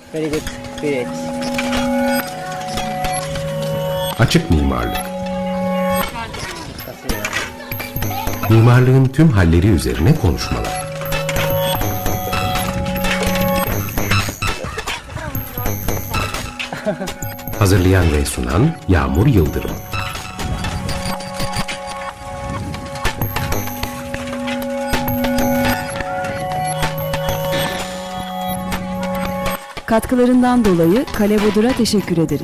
Very good. Great. Açık mimarlık. Mimarlığın tüm halleri üzerine konuşmalar. Hazırlayan ve sunan Yağmur Yıldırım. Katkılarından dolayı Kale Bodur'a teşekkür ederiz.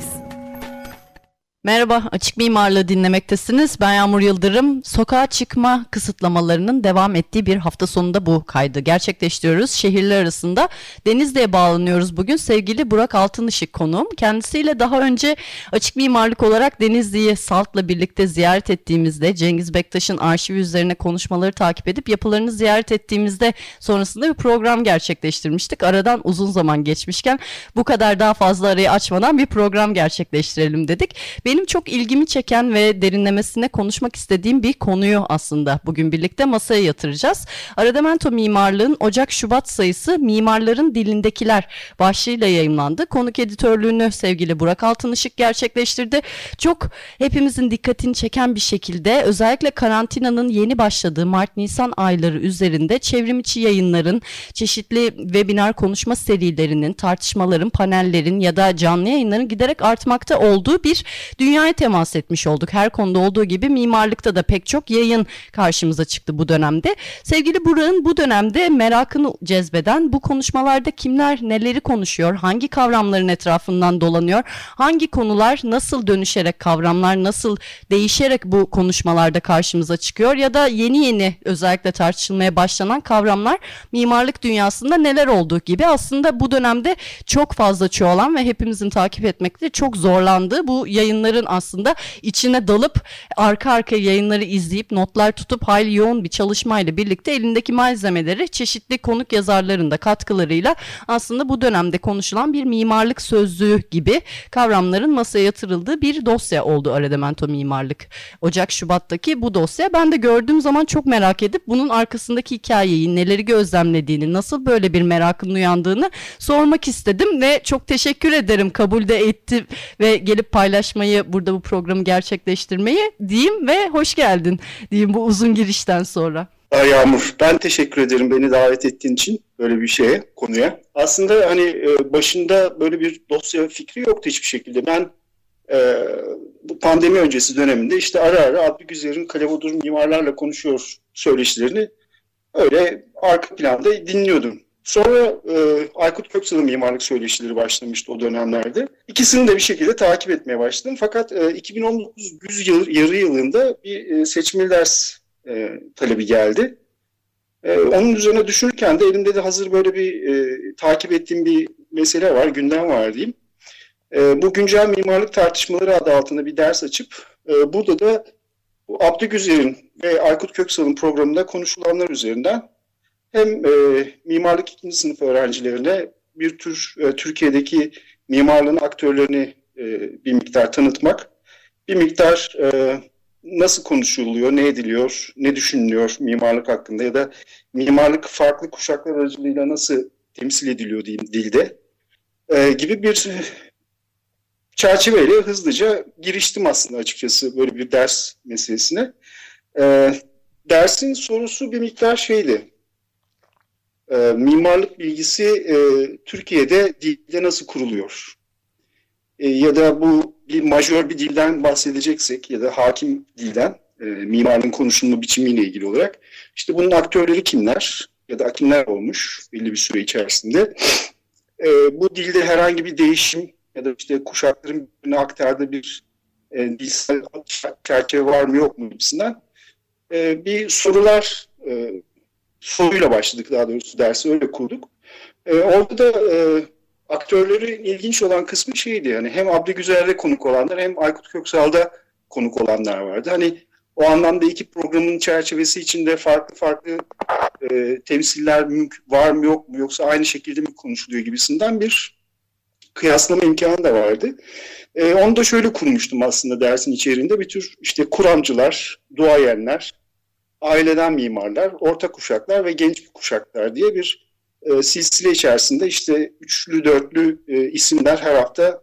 Merhaba, Açık Mimarlığı dinlemektesiniz. Ben Yağmur Yıldırım. Sokağa çıkma kısıtlamalarının devam ettiği bir hafta sonunda bu kaydı gerçekleştiriyoruz. Şehirler arasında Denizli'ye bağlanıyoruz bugün. Sevgili Burak Altınışık konuğum. Kendisiyle daha önce Açık Mimarlık olarak Denizli'yi SALT'la birlikte ziyaret ettiğimizde, Cengiz Bektaş'ın arşivi üzerine konuşmaları takip edip yapılarını ziyaret ettiğimizde sonrasında bir program gerçekleştirmiştik. Aradan uzun zaman geçmişken bu kadar daha fazla arayı açmadan bir program gerçekleştirelim dedik. Benim çok ilgimi çeken ve derinlemesine konuşmak istediğim bir konuyu aslında bugün birlikte masaya yatıracağız. Aradamento Mimarlığın Ocak-Şubat sayısı Mimarların Dilindekiler başlığıyla yayımlandı. Konuk editörlüğünü sevgili Burak Altınışık gerçekleştirdi. Çok hepimizin dikkatini çeken bir şekilde özellikle karantinanın yeni başladığı Mart-Nisan ayları üzerinde çevrimiçi yayınların, çeşitli webinar konuşma serilerinin, tartışmaların, panellerin ya da canlı yayınların giderek artmakta olduğu bir dünyaya temas etmiş olduk. Her konuda olduğu gibi mimarlıkta da pek çok yayın karşımıza çıktı bu dönemde. Sevgili Burak'ın bu dönemde merakını cezbeden bu konuşmalarda kimler neleri konuşuyor, hangi kavramların etrafından dolanıyor, hangi konular nasıl dönüşerek, kavramlar nasıl değişerek bu konuşmalarda karşımıza çıkıyor ya da yeni özellikle tartışılmaya başlanan kavramlar mimarlık dünyasında neler olduğu gibi aslında bu dönemde çok fazla çoğalan ve hepimizin takip etmekte çok zorlandığı bu yayınların aslında içine dalıp arka arkaya yayınları izleyip notlar tutup hayli yoğun bir çalışmayla birlikte elindeki malzemeleri çeşitli konuk yazarların da katkılarıyla aslında bu dönemde konuşulan bir mimarlık sözlüğü gibi kavramların masaya yatırıldığı bir dosya oldu Aradamento Mimarlık. Ocak-Şubat'taki bu dosya ben de gördüğüm zaman çok merak edip bunun arkasındaki hikayeyi, neleri gözlemlediğini, nasıl böyle bir merakın uyandığını sormak istedim ve çok teşekkür ederim kabul de etti ve gelip paylaşmayı, burada bu programı gerçekleştirmeyi diyeyim ve hoş geldin diyeyim bu uzun girişten sonra. Yağmur, ben teşekkür ederim beni davet ettiğin için böyle bir konuya. Aslında başında böyle bir dosya fikri yoktu hiçbir şekilde. Ben bu pandemi öncesi döneminde işte ara ara Abdülgüzer'in Kale Bodur mimarlarla konuşuyor söyleşilerini öyle arka planda dinliyordum. Sonra Aykut Köksal'ın mimarlık söyleşileri başlamıştı o dönemlerde. İkisini de bir şekilde takip etmeye başladım. Fakat 2019 yarı yılında bir seçmeli ders talebi geldi. Onun üzerine düşünürken de elimde de hazır böyle bir takip ettiğim bir mesele var, gündem var diyeyim. Bu güncel mimarlık tartışmaları adı altında bir ders açıp burada da bu Abdülgüzer'in ve Aykut Köksal'ın programında konuşulanlar üzerinden hem mimarlık 2. sınıf öğrencilerine bir tür Türkiye'deki mimarlığın aktörlerini bir miktar tanıtmak, bir miktar nasıl konuşuluyor, ne ediliyor, ne düşünülüyor mimarlık hakkında ya da mimarlık farklı kuşaklar aracılığıyla nasıl temsil ediliyor diyeyim dilde gibi bir çerçeveyle hızlıca giriştim aslında açıkçası böyle bir ders meselesine. Dersin sorusu bir miktar şeydi. Mimarlık bilgisi Türkiye'de dilde nasıl kuruluyor? Ya da bu bir majör bir dilden bahsedeceksek ya da hakim dilden mimarlığın konuşulma biçimiyle ilgili olarak işte bunun aktörleri kimler ya da kimler olmuş belli bir süre içerisinde? Bu dilde herhangi bir değişim ya da işte kuşakların birbirine aktardığı bir dilsel çerçeve var mı yok mu gibisinden bir soruyla başladık daha doğrusu dersi öyle kurduk. Orada da aktörlerin ilginç olan kısmı şeydi yani hem Abdülgüzer'de konuk olanlar hem Aykut Köksal'da konuk olanlar vardı. Hani o anlamda iki programın çerçevesi içinde farklı temsiller var mı yok mu yoksa aynı şekilde mi konuşuluyor gibisinden bir kıyaslama imkanı da vardı. Onu da şöyle kurmuştum aslında dersin içeriğinde bir tür işte kuramcılar, duayenler, aileden mimarlar, orta kuşaklar ve genç kuşaklar diye bir silsile içerisinde işte üçlü dörtlü isimler her hafta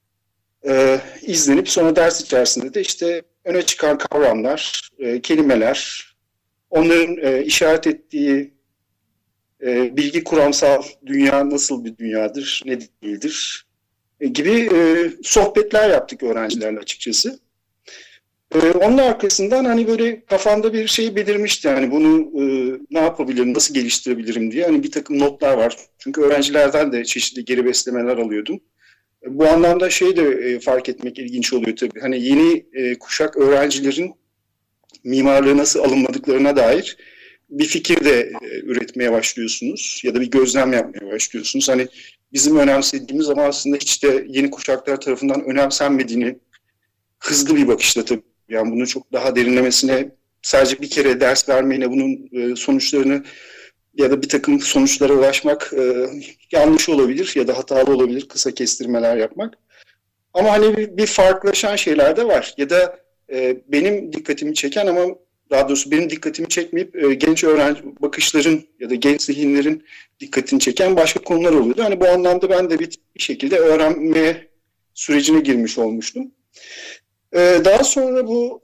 izlenip sonra ders içerisinde de işte öne çıkan kavramlar, kelimeler, onların işaret ettiği bilgi kuramsal dünya nasıl bir dünyadır, ne değildir gibi sohbetler yaptık öğrencilerle açıkçası. Onun arkasından hani böyle kafamda bir şey belirmişti. Hani bunu ne yapabilirim, nasıl geliştirebilirim diye. Hani bir takım notlar var. Çünkü öğrencilerden de çeşitli geri beslemeler alıyordum. Bu anlamda şey de fark etmek ilginç oluyor tabii. Hani yeni kuşak öğrencilerin mimarlığı nasıl alınmadıklarına dair bir fikir de üretmeye başlıyorsunuz. Ya da bir gözlem yapmaya başlıyorsunuz. Hani bizim önemsediğimiz ama aslında hiç de yeni kuşaklar tarafından önemsenmediğini hızlı bir bakışla tabii. Yani bunu çok daha derinlemesine sadece bir kere ders vermeyle bunun sonuçlarını ya da bir takım sonuçlara ulaşmak yanlış olabilir ya da hatalı olabilir, kısa kestirmeler yapmak. Ama hani bir farklılaşan şeyler de var. Ya da benim dikkatimi çeken ama daha doğrusu benim dikkatimi çekmeyip genç öğrenci bakışların ya da genç zihinlerin dikkatini çeken başka konular oluyordu. Hani bu anlamda ben de bir şekilde öğrenme sürecine girmiş olmuştum. Daha sonra bu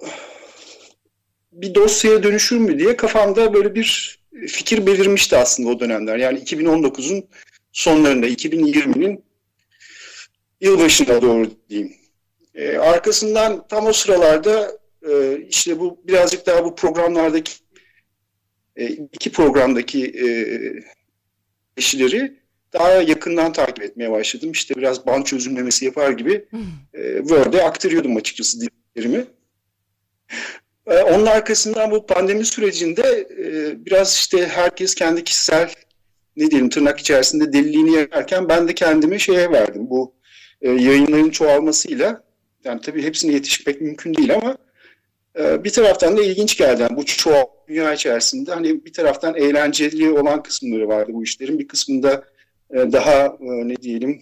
bir dosyaya dönüşür mü diye kafamda böyle bir fikir belirmişti aslında o dönemler. Yani 2019'un sonlarında, 2020'nin yılbaşına doğru diyeyim. Arkasından tam o sıralarda işte bu birazcık daha bu programlardaki iki programdaki kişileri daha yakından takip etmeye başladım. İşte biraz band çözümlemesi yapar gibi Word'e aktarıyordum açıkçası dillerimi. Onun arkasından bu pandemi sürecinde biraz işte herkes kendi kişisel ne diyelim tırnak içerisinde deliliğini yaparken ben de kendime şeye verdim. Bu yayınların çoğalmasıyla yani tabii hepsine yetişmek mümkün değil ama bir taraftan da ilginç geldi. Yani bu çoğal dünya içerisinde hani bir taraftan eğlenceli olan kısımları vardı bu işlerin. Bir kısmında daha ne diyelim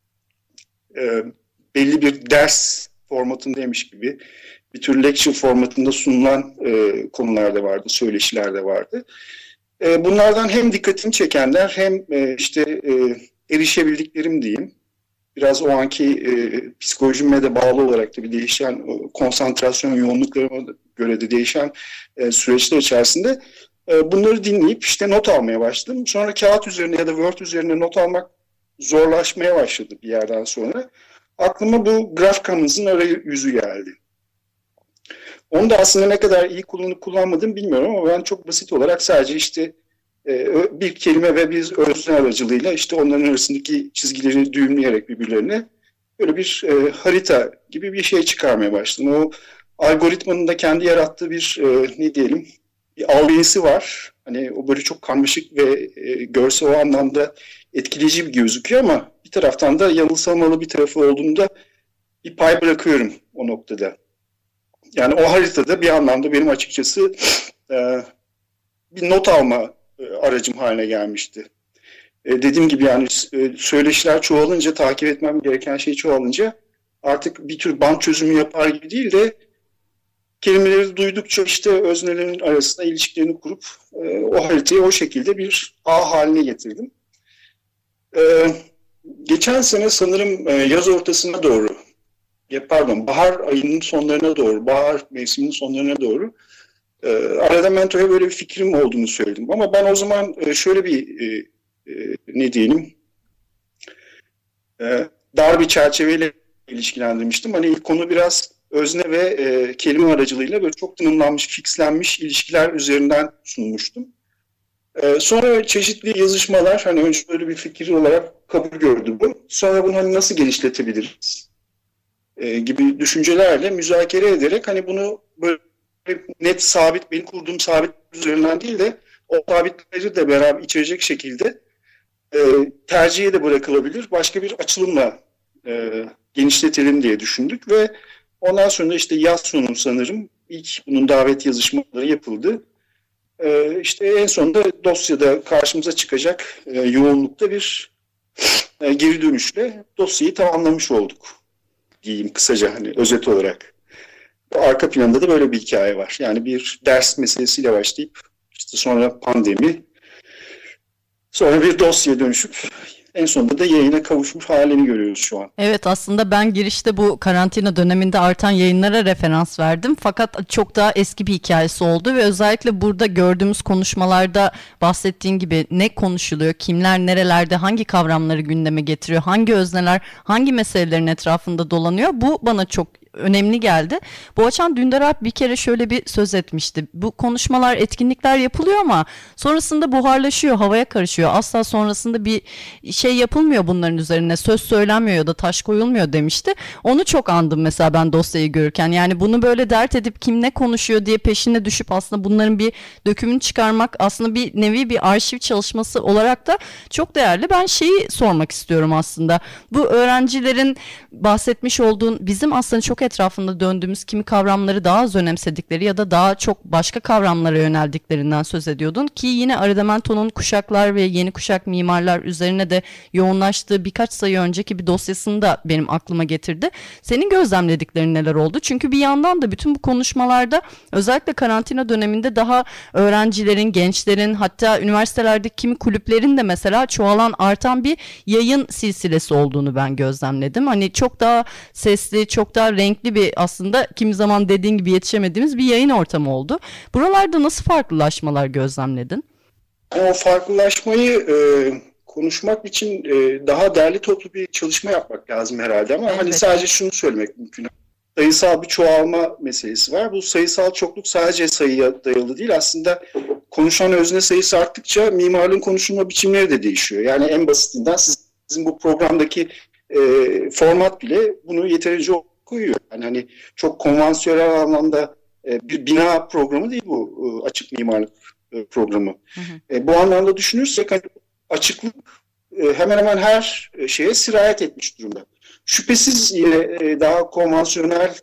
belli bir ders formatındaymış gibi bir tür lecture formatında sunulan konular da vardı, söyleşiler de vardı. Bunlardan hem dikkatimi çekenler hem işte erişebildiklerim diyeyim. Biraz o anki psikolojime de bağlı olarak da bir değişen konsantrasyon yoğunluklarıma göre de değişen süreçler içerisinde bunları dinleyip işte not almaya başladım. Sonra kağıt üzerine ya da Word üzerine not almak zorlaşmaya başladı bir yerden sonra. Aklıma bu GraphCommons'ın arayüzü geldi. Onu da aslında ne kadar iyi kullanmadım bilmiyorum ama ben çok basit olarak sadece işte bir kelime ve bir özne aracılığıyla işte onların arasındaki çizgileri düğümleyerek birbirlerine böyle bir harita gibi bir şey çıkarmaya başladım. O algoritmanın da kendi yarattığı bir ne diyelim bir algısı var. Hani o böyle çok karmaşık ve görsel o anlamda etkileyici bir gözüküyor ama bir taraftan da yanılsamalı bir tarafı olduğunda bir pay bırakıyorum o noktada. Yani o haritada bir anlamda benim açıkçası bir not alma aracım haline gelmişti. Dediğim gibi yani söyleşiler çoğalınca, takip etmem gereken şey çoğalınca artık bir tür band çözümü yapar gibi değil de kelimeleri duydukça işte öznelerin arasında ilişkilerini kurup o haritayı o şekilde bir ağ haline getirdim. Geçen sene sanırım yaz ortasına doğru, bahar ayının sonlarına doğru, bahar mevsiminin sonlarına doğru arada mentoya böyle bir fikrim olduğunu söyledim. Ama ben o zaman şöyle bir ne diyelim dar bir çerçeveyle ilişkilendirmiştim. Hani ilk konu biraz özne ve kelime aracılığıyla böyle çok tanımlanmış, fixlenmiş ilişkiler üzerinden sunmuştum. Sonra çeşitli yazışmalar hani önce böyle bir fikir olarak kabul gördü bu. Sonra bunu hani nasıl genişletebiliriz gibi düşüncelerle müzakere ederek hani bunu böyle net sabit, benim kurduğum sabit üzerinden değil de o sabitleri de beraber içerecek şekilde tercihe de bırakılabilir. Başka bir açılımla genişletelim diye düşündük ve ondan sonra işte yaz sonu sanırım ilk bunun davet yazışmaları yapıldı. İşte en sonunda dosyada karşımıza çıkacak yoğunlukta bir geri dönüşle dosyayı tamamlamış olduk diyeyim kısaca hani özet olarak. Arka planda da böyle bir hikaye var. Yani bir ders meselesiyle başlayıp işte sonra pandemi, Sonra bir dosyaya dönüşüp en sonunda da yayına kavuşmuş halini görüyoruz şu an. Evet, aslında ben girişte bu karantina döneminde artan yayınlara referans verdim. Fakat çok daha eski bir hikayesi oldu ve özellikle burada gördüğümüz konuşmalarda bahsettiğin gibi ne konuşuluyor, kimler nerelerde hangi kavramları gündeme getiriyor, hangi özneler hangi meselelerin etrafında dolanıyor, bu bana çok önemli geldi. Boğaçan Dündar Alp bir kere şöyle bir söz etmişti. Bu konuşmalar, etkinlikler yapılıyor ama sonrasında buharlaşıyor, havaya karışıyor. Asla sonrasında bir şey yapılmıyor bunların üzerine. Söz söylenmiyor ya da taş koyulmuyor demişti. Onu çok andım mesela ben dosyayı görürken. Yani bunu böyle dert edip kim ne konuşuyor diye peşine düşüp aslında bunların bir dökümünü çıkarmak aslında bir nevi bir arşiv çalışması olarak da çok değerli. Ben şeyi sormak istiyorum aslında. Bu öğrencilerin bahsetmiş olduğun bizim aslında çok etrafında döndüğümüz kimi kavramları daha az önemsedikleri ya da daha çok başka kavramlara yöneldiklerinden söz ediyordun ki yine Arredomento'nun kuşaklar ve yeni kuşak mimarlar üzerine de yoğunlaştığı birkaç sayı önceki bir dosyasını da benim aklıma getirdi. Senin gözlemlediklerin neler oldu? Çünkü bir yandan da bütün bu konuşmalarda özellikle karantina döneminde daha öğrencilerin, gençlerin hatta üniversitelerdeki kimi kulüplerin de mesela çoğalan artan bir yayın silsilesi olduğunu ben gözlemledim. Hani çok daha sesli, çok daha renkli bir aslında kimi zaman dediğin gibi yetişemediğimiz bir yayın ortamı oldu. Buralarda nasıl farklılaşmalar gözlemledin? O farklılaşmayı konuşmak için daha derli toplu bir çalışma yapmak lazım herhalde ama Evet. hani sadece şunu söylemek mümkün. Sayısal bir çoğalma meselesi var. Bu sayısal çokluk sadece sayıya dayalı değil. Aslında konuşan özne sayısı arttıkça mimarlığın konuşulma biçimleri de değişiyor. Yani en basitinden sizin bu programdaki format bile bunu yeterince koyuyor. Yani hani çok konvansiyonel anlamda bir bina programı değil bu açık mimarlık programı. Hı hı. Bu anlamda düşünürsek hani açıklık hemen hemen her şeye sirayet etmiş durumda. Şüphesiz yine daha konvansiyonel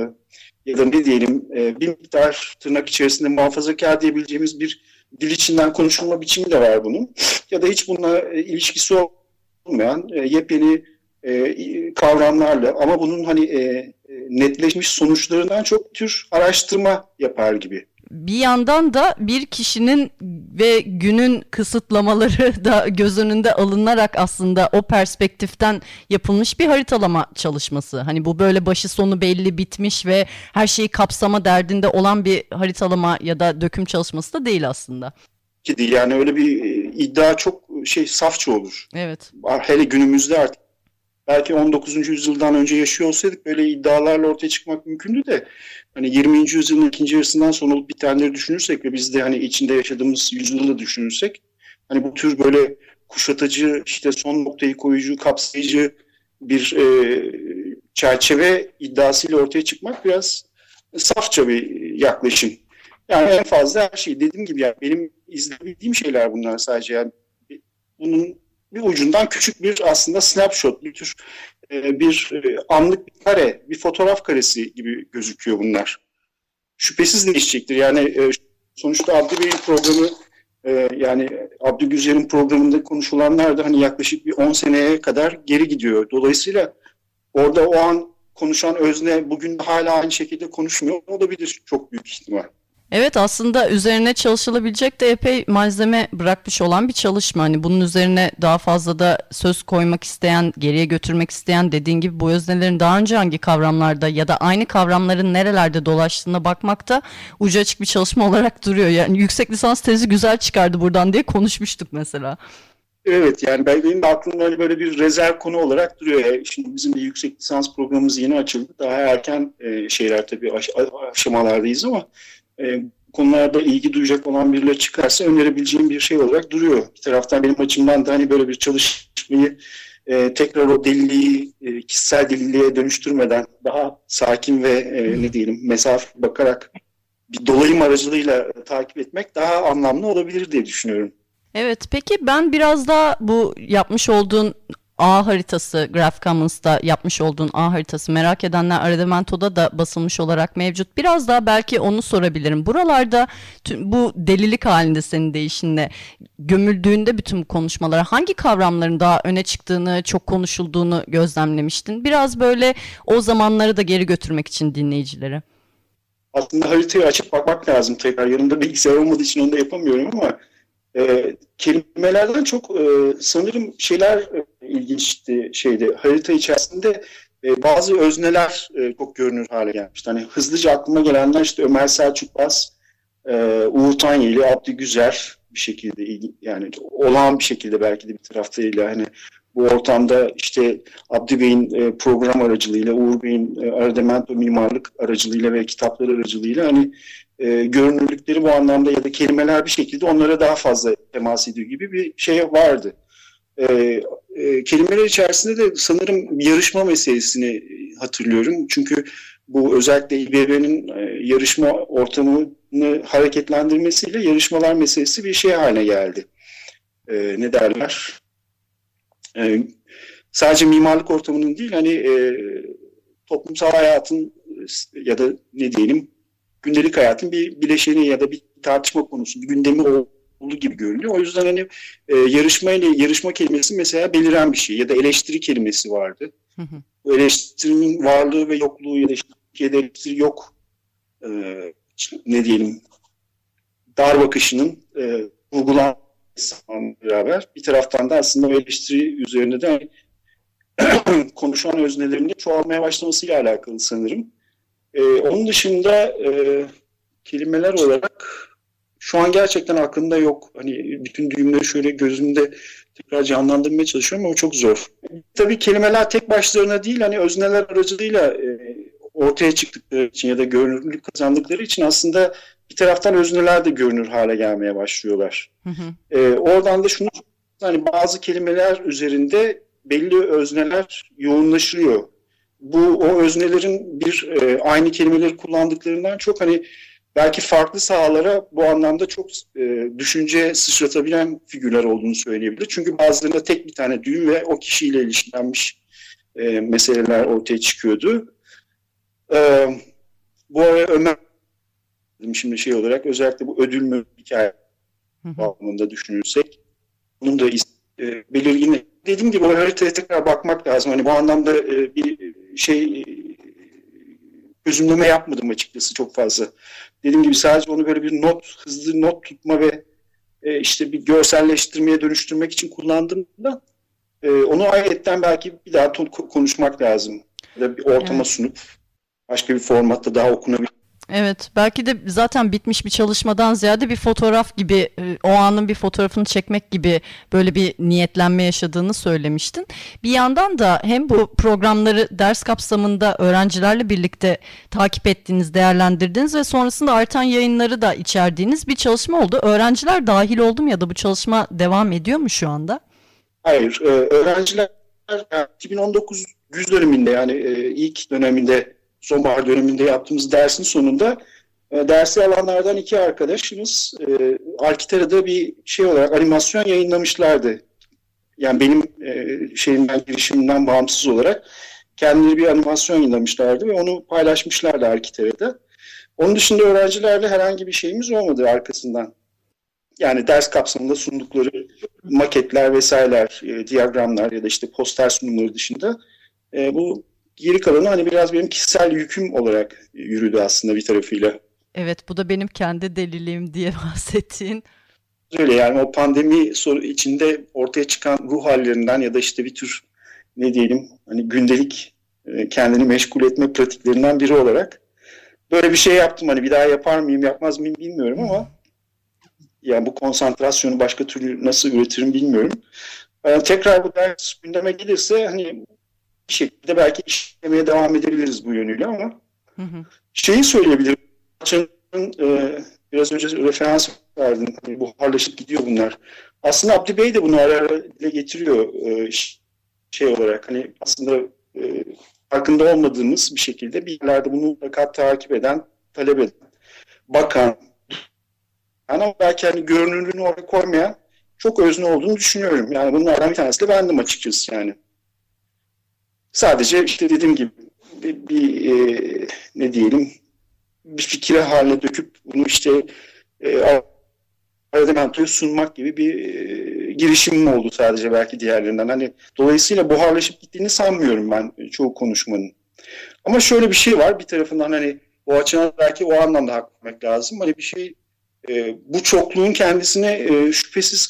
ya da ne diyelim bir miktar tırnak içerisinde muhafazakar diyebileceğimiz bir dil içinden konuşulma biçimi de var bunun. Ya da hiç bununla ilişkisi olmayan yepyeni kavramlarla ama bunun hani netleşmiş sonuçlarından çok tür araştırma yapar gibi. Bir yandan da bir kişinin ve günün kısıtlamaları da göz önünde alınarak aslında o perspektiften yapılmış bir haritalama çalışması. Hani bu böyle başı sonu belli bitmiş ve her şeyi kapsama derdinde olan bir haritalama ya da döküm çalışması da değil aslında. Ki değil yani öyle bir iddia çok safça olur. Evet. Hele günümüzde artık. Belki 19. yüzyıldan önce yaşıyor olsaydık böyle iddialarla ortaya çıkmak mümkündü de hani 20. yüzyılın ikinci yarısından sonra olup bitenleri düşünürsek ve biz de hani içinde yaşadığımız yüzyılı da düşünürsek hani bu tür böyle kuşatıcı işte son noktayı koyucu, kapsayıcı bir çerçeve iddiasıyla ortaya çıkmak biraz safça bir yaklaşım. Yani en fazla her şey dediğim gibi yani benim izleyebildiğim şeyler bunlar sadece yani bunun bir ucundan küçük bir aslında snapshot, bir tür bir anlık bir kare, bir fotoğraf karesi gibi gözüküyor bunlar. Şüphesiz değişecektir. Yani sonuçta Abdü Bey'in programı yani Abdü Güzel'in programında konuşulanlar da hani yaklaşık bir 10 seneye kadar geri gidiyor. Dolayısıyla orada o an konuşan özne bugün de hala aynı şekilde konuşmuyor olabilir çok büyük ihtimal. Evet, aslında üzerine çalışılabilecek de epey malzeme bırakmış olan bir çalışma. Hani bunun üzerine daha fazla da söz koymak isteyen, geriye götürmek isteyen dediğin gibi bu öznelerin daha önce hangi kavramlarda ya da aynı kavramların nerelerde dolaştığına bakmakta ucu açık bir çalışma olarak duruyor. Yani yüksek lisans tezi güzel çıkardı buradan diye konuşmuştuk mesela. Evet yani benim de aklımda hani böyle bir rezerv konu olarak duruyor. Şimdi bizim de yüksek lisans programımız yeni açıldı. Daha erken şeyler tabii aşamalardayız ama konularda ilgi duyacak olan birileri çıkarsa önerebileceğim bir şey olarak duruyor. Bir taraftan benim açımdan da hani böyle bir çalışmayı tekrar o deliliği kişisel deliliğe dönüştürmeden daha sakin ve ne diyelim mesafe bakarak bir dolayım aracılığıyla takip etmek daha anlamlı olabilir diye düşünüyorum. Evet, peki ben biraz daha bu yapmış olduğun ağ haritası, Graph Commons'ta yapmış olduğun ağ haritası merak edenler Arredomento'da da basılmış olarak mevcut. Biraz daha belki onu sorabilirim. Buralarda bu delilik halinde senin deyişinle gömüldüğünde bütün bu konuşmalara hangi kavramların daha öne çıktığını, çok konuşulduğunu gözlemlemiştin? Biraz böyle o zamanları da geri götürmek için dinleyicilere. Aslında haritayı açıp bakmak lazım tekrar. Yanımda bilgisayar olmadığı için onu da yapamıyorum ama Kelimelerden çok sanırım şeyler ilginçti harita içerisinde bazı özneler çok görünür hale gelmişti. Hani hızlıca aklıma gelenler işte Ömer Selçuk Bas, Uğur Tanyeli, Abdü Güzer bir şekilde yani olağan bir şekilde belki de bir taraftarıyla hani bu ortamda işte Abdü Bey'in program aracılığıyla, Uğur Bey'in Ardemento mimarlık aracılığıyla ve kitapları aracılığıyla hani görünürlükleri bu anlamda ya da kelimeler bir şekilde onlara daha fazla temas ediyor gibi bir şey vardı. Kelimeler içerisinde de sanırım yarışma meselesini hatırlıyorum. Çünkü bu özellikle İBB'nin yarışma ortamını hareketlendirmesiyle yarışmalar meselesi bir şey haline geldi. Ne derler? Sadece mimarlık ortamının değil hani toplumsal hayatın ya da ne diyelim gündelik hayatın bir bileşeni ya da bir tartışma konusu, bir gündemi olduğu gibi görünüyor. O yüzden hani yarışma kelimesi mesela beliren bir şey ya da eleştiri kelimesi vardı. Bu eleştirinin varlığı ve yokluğu ya da işte Türkiye'de eleştiri yok ne diyelim dar bakışının uygulanmasıyla beraber bir taraftan da aslında o eleştiri üzerinde de konuşan öznelerinin çoğalmaya başlamasıyla alakalı sanırım. Onun dışında kelimeler olarak şu an gerçekten aklımda yok. Hani bütün düğümleri şöyle gözümde tekrar canlandırmaya çalışıyorum ama çok zor. Tabii kelimeler tek başlarına değil hani özneler aracılığıyla ortaya çıktıkları için ya da görünürlük kazandıkları için aslında bir taraftan özneler de görünür hale gelmeye başlıyorlar. Oradan da şunu hani bazı kelimeler üzerinde belli özneler yoğunlaşıyor. O öznelerin aynı kelimeleri kullandıklarından çok hani belki farklı sahalara bu anlamda çok düşünce sıçratabilen figürler olduğunu söyleyebilir. Çünkü bazılarında tek bir tane düğüm ve o kişiyle ilişkilenmiş meseleler ortaya çıkıyordu. Bu araya Ömer şimdi olarak özellikle bu ödül mü hikaye bağlamında düşünürsek bunun da belirgin. Dediğim gibi o haritaya tekrar bakmak lazım. Hani bu anlamda bir çözümleme yapmadım açıkçası çok fazla. Dediğim gibi sadece onu böyle bir hızlı not tutma ve işte bir görselleştirmeye dönüştürmek için kullandığımda onu ayetten belki bir daha konuşmak lazım. Ya da bir ortama sunup başka bir formatta daha okunabilir. Evet, belki de zaten bitmiş bir çalışmadan ziyade bir fotoğraf gibi, o anın bir fotoğrafını çekmek gibi böyle bir niyetlenme yaşadığını söylemiştin. Bir yandan da hem bu programları ders kapsamında öğrencilerle birlikte takip ettiğiniz, değerlendirdiğiniz ve sonrasında artan yayınları da içerdiğiniz bir çalışma oldu. Öğrenciler dahil oldu mu ya da bu çalışma devam ediyor mu şu anda? Hayır, öğrenciler 2019 güz döneminde yani ilk döneminde sonbahar döneminde yaptığımız dersin sonunda dersi alanlardan iki arkadaşımız Arkitera'da bir olarak animasyon yayınlamışlardı. Yani benim girişimimden bağımsız olarak kendileri bir animasyon yayınlamışlardı ve onu paylaşmışlardı Arkitera'da. Onun dışında öğrencilerle herhangi bir şeyimiz olmadı arkasından. Yani ders kapsamında sundukları maketler vesaireler, diyagramlar ya da işte poster sunumları dışında bu geri kalanı hani biraz benim kişisel yüküm olarak yürüdü aslında bir tarafıyla. Evet, bu da benim kendi deliliğim diye bahsettiğin. Öyle yani o pandemi içinde ortaya çıkan ruh hallerinden ya da işte bir tür ne diyelim hani gündelik kendini meşgul etme pratiklerinden biri olarak böyle bir şey yaptım. Hani bir daha yapar mıyım yapmaz mıyım bilmiyorum ama yani bu konsantrasyonu başka türlü nasıl üretirim bilmiyorum. Tekrar bu ders gündeme gelirse hani bir şekilde belki işlemeye devam edebiliriz bu yönüyle ama şeyi söyleyebilirim. Biraz önce referans verdim. Hani buharlaşıp gidiyor bunlar. Aslında Abdü Bey de bunu ara ara dile getiriyor olarak. Hani aslında farkında olmadığımız bir şekilde bir yerlerde bunu mutlaka takip eden, talep eden, bakan ama belki hani görünürlüğünü oraya koymayan çok özne olduğunu düşünüyorum. Yani bunlardan bir tanesi de bendim açıkçası yani. Sadece işte dediğim gibi ne diyelim bir fikir haline döküp bunu işte Ardemento'yu sunmak gibi bir girişimim oldu sadece belki diğerlerinden. Hani dolayısıyla buharlaşıp gittiğini sanmıyorum ben çoğu konuşmanın. Ama şöyle bir şey var bir tarafından hani o açıdan belki o anlamda hak vermek lazım. Hani bir şey Bu çokluğun kendisine şüphesiz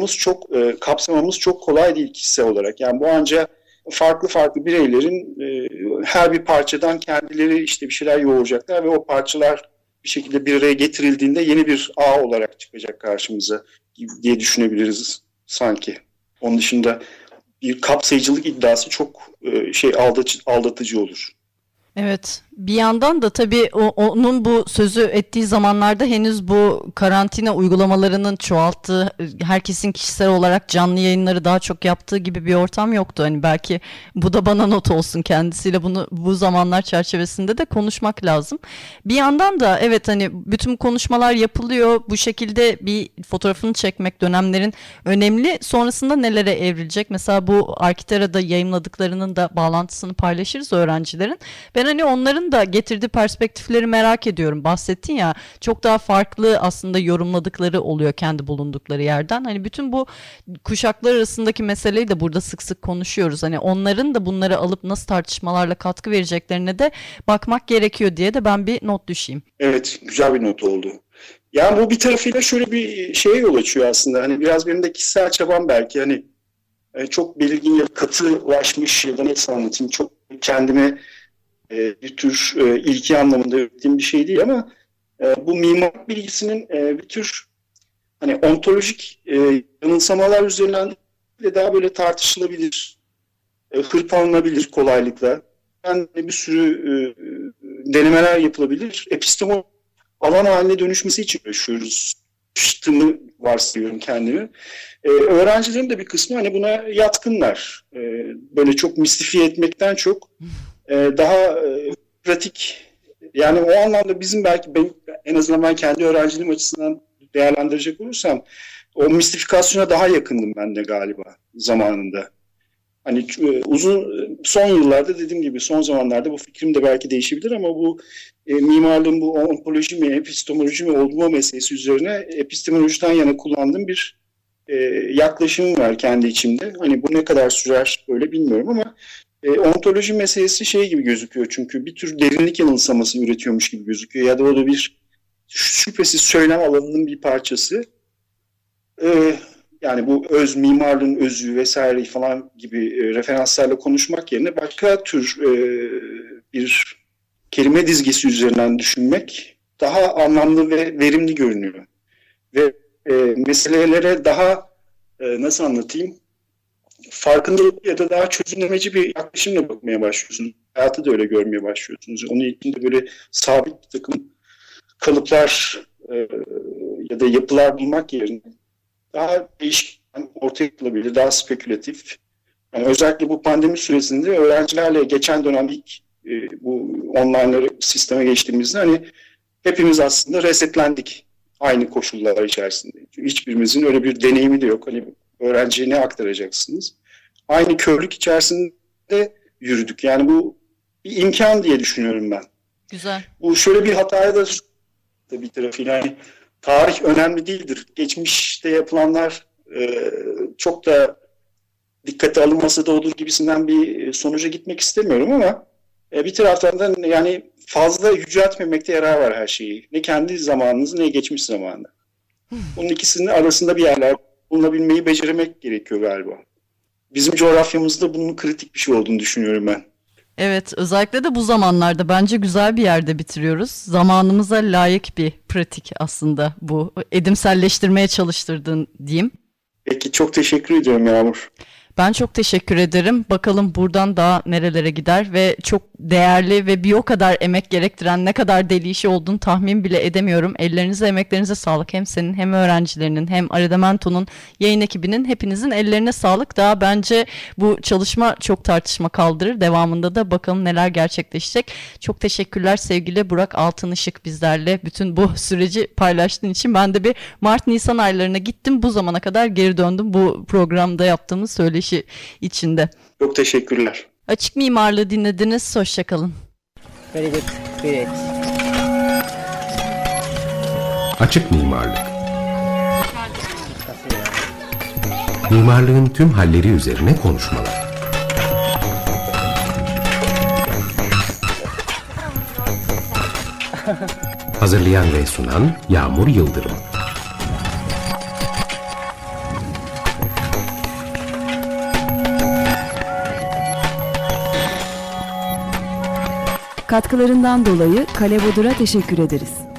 kapsamamız çok kolay değil kişisel olarak. Yani bu ancak farklı farklı bireylerin her bir parçadan kendileri işte bir şeyler yoğuracaklar ve o parçalar bir şekilde bir araya getirildiğinde yeni bir ağ olarak çıkacak karşımıza diye düşünebiliriz sanki. Onun dışında bir kapsayıcılık iddiası çok aldatıcı olur. Evet, bir yandan da tabii onun bu sözü ettiği zamanlarda henüz bu karantina uygulamalarının çoğalttığı, herkesin kişisel olarak canlı yayınları daha çok yaptığı gibi bir ortam yoktu. Hani belki bu da bana not olsun, kendisiyle bunu bu zamanlar çerçevesinde de konuşmak lazım. Bir yandan da evet, hani bütün konuşmalar yapılıyor, bu şekilde bir fotoğrafını çekmek dönemlerin önemli. Sonrasında nelere evrilecek? Mesela bu Arkitera'da yayımladıklarının da bağlantısını paylaşırız öğrencilerin. Ben hani onların da getirdiği perspektifleri merak ediyorum. Bahsettin ya, çok daha farklı aslında yorumladıkları oluyor kendi bulundukları yerden. Hani bütün bu kuşaklar arasındaki meseleyi de burada sık sık konuşuyoruz. Hani onların da bunları alıp nasıl tartışmalarla katkı vereceklerine de bakmak gerekiyor diye de ben bir not düşeyim. Evet, güzel bir not oldu. Yani bu bir tarafıyla şöyle bir şeye yol açıyor aslında. Hani biraz benim de kişisel çabam belki, hani çok belirgin ya katılaşmış ya da nasıl anlatayım, çok kendime bir tür ilki anlamında ürettiğim bir şey değil ama bu mimarlık bilgisinin bir tür hani ontolojik yanılsamalar üzerinden de daha böyle tartışılabilir, hırpalanabilir kolaylıkla. Yani bir sürü denemeler yapılabilir. Epistemolojik alan haline dönüşmesi için uğraşıyoruz. Varsayıyorum kendimi. Öğrencilerin de bir kısmı hani buna yatkınlar. Böyle çok mistifiye etmekten çok daha pratik, yani o anlamda bizim belki en azından ben kendi öğrenciliğim açısından değerlendirecek olursam o mistifikasyona daha yakındım ben de galiba zamanında. Hani son yıllarda dediğim gibi son zamanlarda bu fikrim de belki değişebilir ama bu mimarlığın bu ontoloji mi, epistemoloji mi olma meselesi üzerine epistemolojiden yana kullandığım bir yaklaşımım var kendi içimde. Hani bu ne kadar sürer öyle bilmiyorum ama ontoloji meselesi şey gibi gözüküyor çünkü bir tür derinlik yanılsaması üretiyormuş gibi gözüküyor ya da o da bir şüphesiz söylem alanının bir parçası. Yani bu mimarlığın özü vesaire falan gibi referanslarla konuşmak yerine başka tür bir kelime dizgesi üzerinden düşünmek daha anlamlı ve verimli görünüyor. Ve meselelere daha nasıl anlatayım, farkındalık ya da daha çözümlemeci bir yaklaşımla bakmaya başlıyorsunuz. Hayatı da öyle görmeye başlıyorsunuz. Onun içinde böyle sabit bir takım kalıplar ya da yapılar bulmak yerine daha değişik ortaya yapılabilir, daha spekülatif. Yani özellikle bu pandemi süresinde öğrencilerle geçen dönem ilk bu online sisteme geçtiğimizde hani hepimiz aslında resetlendik aynı koşullar içerisinde. Çünkü hiçbirimizin öyle bir deneyimi de yok. Hani öğrenciye ne aktaracaksınız? Aynı körlük içerisinde yürüdük. Yani bu bir imkan diye düşünüyorum ben. Güzel. Bu şöyle bir hataya da bir tarafıyla yani tarih önemli değildir. Geçmişte yapılanlar çok da dikkate alınmasa da olur gibisinden bir sonuca gitmek istemiyorum ama bir taraftan da yani fazla yüceltmemekte yarar var her şeyi. Ne kendi zamanınızı ne geçmiş zamanı. Bunun ikisinin arasında bir yerler bulunabilmeyi becermek gerekiyor galiba. Bizim coğrafyamızda bunun kritik bir şey olduğunu düşünüyorum ben. Evet, özellikle de bu zamanlarda bence güzel bir yerde bitiriyoruz. Zamanımıza layık bir pratik aslında bu. Edimselleştirmeye çalıştırdın diyeyim. Peki, çok teşekkür ediyorum Yağmur. Ben çok teşekkür ederim. Bakalım buradan daha nerelere gider ve çok değerli ve bir o kadar emek gerektiren ne kadar deli işi olduğunu tahmin bile edemiyorum. Ellerinize, emeklerinize sağlık. Hem senin hem öğrencilerinin hem Aredemento'nun yayın ekibinin hepinizin ellerine sağlık. Daha bence bu çalışma çok tartışma kaldırır. Devamında da bakalım neler gerçekleşecek. Çok teşekkürler sevgili Burak Altınışık, bizlerle bütün bu süreci paylaştığın için. Ben de bir Mart-Nisan aylarına gittim. Bu zamana kadar geri döndüm bu programda yaptığımız söyleşi içinde. Çok teşekkürler. Açık Mimarlığı dinlediniz. Hoşçakalın. Very good. Great. Açık Mimarlık. Mimarlığın tüm halleri üzerine konuşmalar. Hazırlayan ve sunan Yağmur Yıldırım. Katkılarından dolayı Kale Bodur'a teşekkür ederiz.